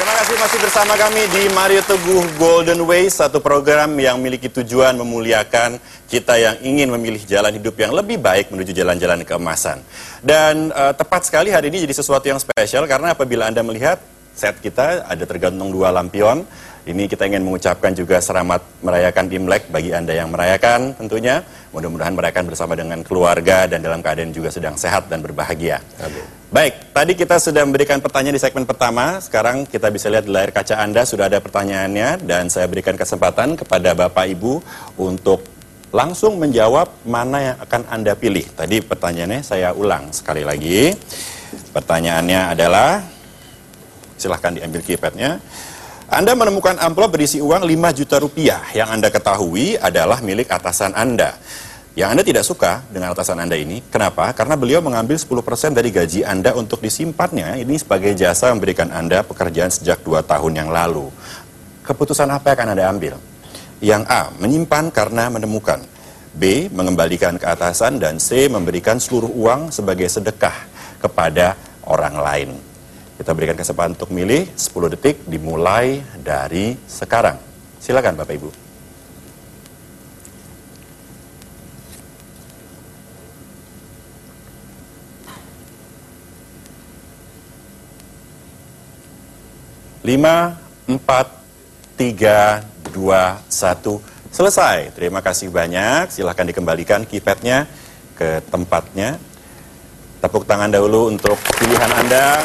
Terima kasih masih bersama kami di Mario Teguh Golden Way, satu program yang memiliki tujuan memuliakan kita yang ingin memilih jalan hidup yang lebih baik menuju jalan-jalan keemasan. Dan tepat sekali hari ini jadi sesuatu yang spesial karena apabila Anda melihat set kita ada tergantung 2 lampion. Ini kita ingin mengucapkan juga selamat merayakan Imlek bagi Anda yang merayakan tentunya. Mudah-mudahan merayakan bersama dengan keluarga dan dalam keadaan juga sedang sehat dan berbahagia. Amin. Baik, tadi kita sudah memberikan pertanyaan di segmen pertama. Sekarang kita bisa lihat di layar kaca Anda sudah ada pertanyaannya. Dan saya berikan kesempatan kepada Bapak Ibu untuk langsung menjawab mana yang akan Anda pilih. Tadi pertanyaannya saya ulang sekali lagi. Pertanyaannya adalah, silahkan diambil keypadnya. Anda menemukan amplop berisi uang 5 juta rupiah yang Anda ketahui adalah milik atasan Anda. Yang Anda tidak suka dengan atasan Anda ini, kenapa? Karena beliau mengambil 10% dari gaji Anda untuk disimpannya, ini sebagai jasa memberikan Anda pekerjaan sejak 2 tahun yang lalu. Keputusan apa yang akan Anda ambil? Yang A, menyimpan karena menemukan. B, mengembalikan ke atasan. Dan C, memberikan seluruh uang sebagai sedekah kepada orang lain. Kita berikan kesempatan untuk milih 10 detik dimulai dari sekarang. Silakan Bapak Ibu. Lima, 4, 3, 2, 1. Selesai. Terima kasih banyak. Silakan dikembalikan keypadnya ke tempatnya. Tepuk tangan dahulu untuk pilihan Anda.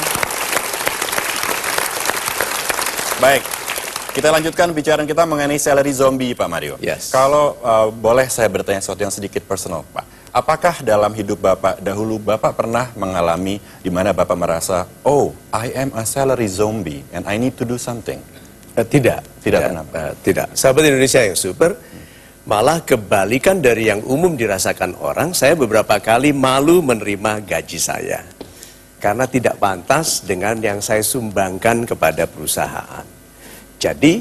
Baik, kita lanjutkan bicaraan kita mengenai salary zombie, Pak Mario. Yes. Kalau boleh saya bertanya sesuatu yang sedikit personal, Pak. Apakah dalam hidup Bapak dahulu Bapak pernah mengalami di mana Bapak merasa, oh, I am a salary zombie and I need to do something? Tidak. Tidak pernah. Tidak. Sahabat Indonesia yang super, malah kebalikan dari yang umum dirasakan orang, saya beberapa kali malu menerima gaji saya. Karena tidak pantas dengan yang saya sumbangkan kepada perusahaan. Jadi,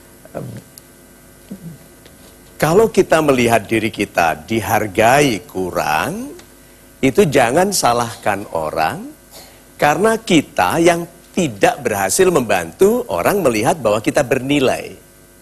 kalau kita melihat diri kita dihargai kurang, itu jangan salahkan orang, karena kita yang tidak berhasil membantu orang melihat bahwa kita bernilai.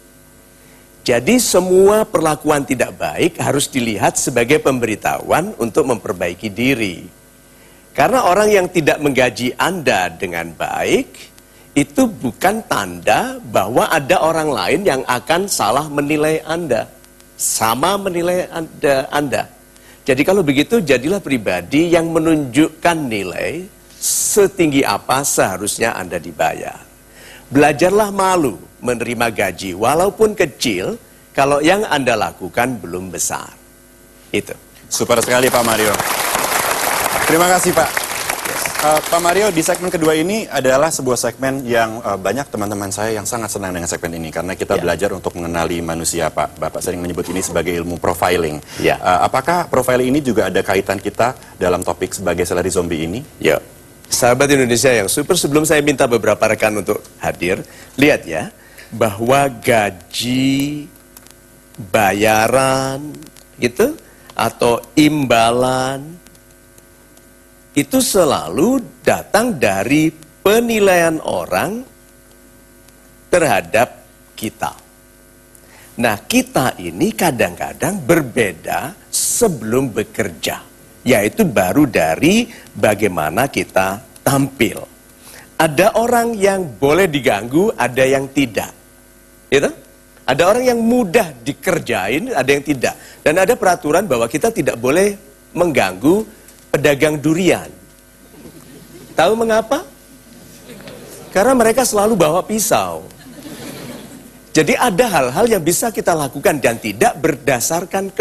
Jadi semua perlakuan tidak baik harus dilihat sebagai pemberitahuan untuk memperbaiki diri. Karena orang yang tidak menggaji Anda dengan baik, itu bukan tanda bahwa ada orang lain yang akan salah menilai Anda. Sama menilai Anda. Jadi kalau begitu, jadilah pribadi yang menunjukkan nilai setinggi apa seharusnya Anda dibayar. Belajarlah malu menerima gaji, walaupun kecil, kalau yang Anda lakukan belum besar. Itu. Super sekali Pak Mario. Terima kasih Pak. Pak Mario, di segmen kedua ini adalah sebuah segmen yang banyak teman-teman saya yang sangat senang dengan segmen ini. Karena kita belajar untuk mengenali manusia, Pak. Bapak sering menyebut ini sebagai ilmu profiling. Apakah profiling ini juga ada kaitan kita dalam topik sebagai salary zombie ini? Ya. Sahabat Indonesia yang super, sebelum saya minta beberapa rekan untuk hadir, lihat ya, bahwa gaji, bayaran, gitu, atau imbalan, itu selalu datang dari penilaian orang terhadap kita. Nah, kita ini kadang-kadang berbeda sebelum bekerja, yaitu baru dari bagaimana kita tampil. Ada orang yang boleh diganggu, ada yang tidak. Gitu? Ada orang yang mudah dikerjain, ada yang tidak. Dan ada peraturan bahwa kita tidak boleh mengganggu pedagang durian. Tahu mengapa? Karena mereka selalu bawa pisau. Jadi ada hal-hal yang bisa kita lakukan dan tidak berdasarkan